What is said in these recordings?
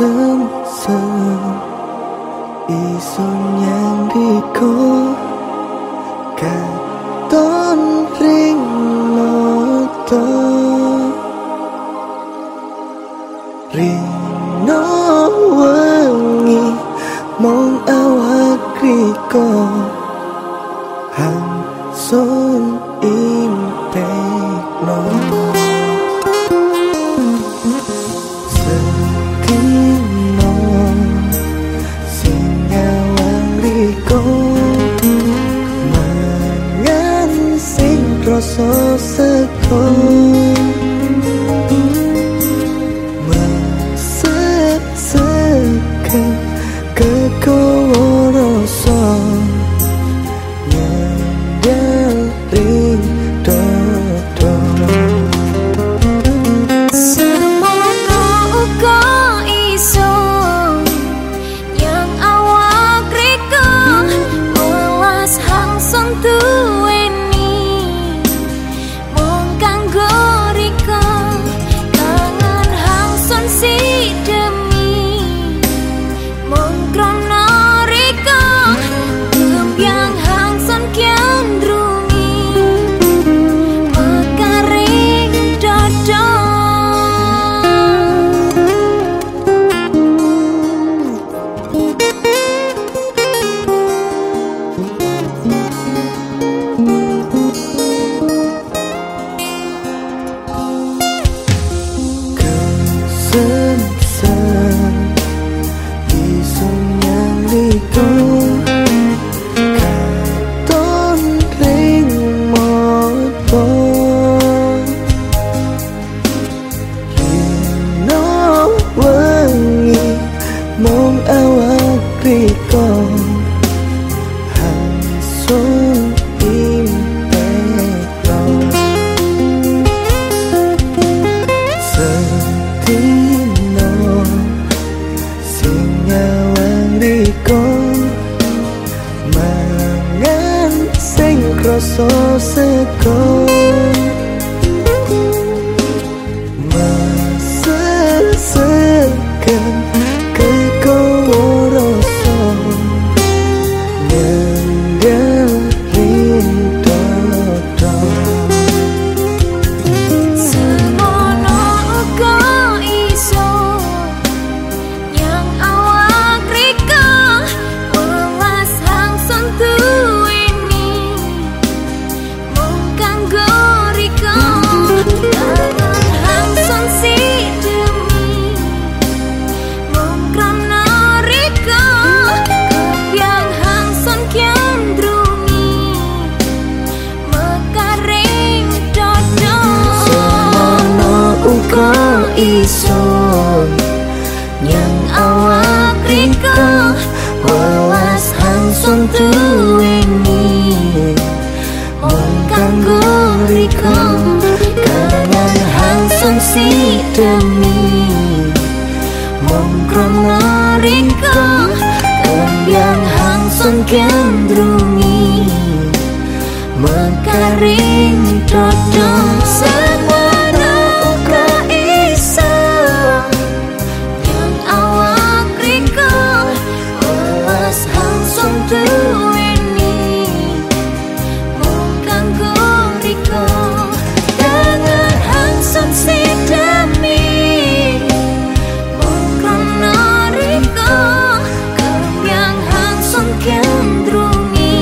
Kesem-sem iso nyandiko katon ring mata rino wengi mong awak riko Hansun impekno Setino singawang riko mangan sing rasa sego mesek-seken kekowo rasa nyendel ring dodo semono uga iso yang awak riko welas hangsung duweni mung kanggo riko kangen hangsun si demi mung krono riko lumbyang hangsun kiandrungi mekaring dodo Kesem-sem iso nyandiko katon ring mata rino wengi mong awak riko Hansun impekno Setino singawang riko mangan sing krasa sego mesek-seken kekowo rasa nyendel ring dodo semono uga iso yang awak riko welas hangsung duweni mung kanggo riko kangen hangsun si demi mung krono riko kebyang hangsun kiandrungi mekaring dodo semono uga iso yang awak riko welas hangsung duweni mung kanggo riko kangen hangsun si demi mung krono riko kebyang hangsun kiandrungi mekaring dodo semono uga iso yang awak riko welas hangsung duweni mung kanggo riko kangen hangsun si demi mung krono riko kebyang hangsun kiandrungi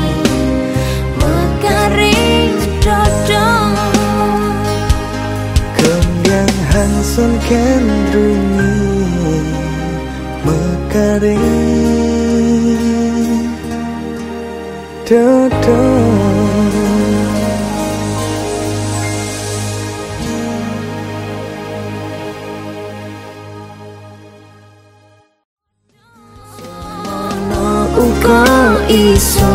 mekaring dodo Kembyang Hansun kendrungi mekaring dodo semono uga iso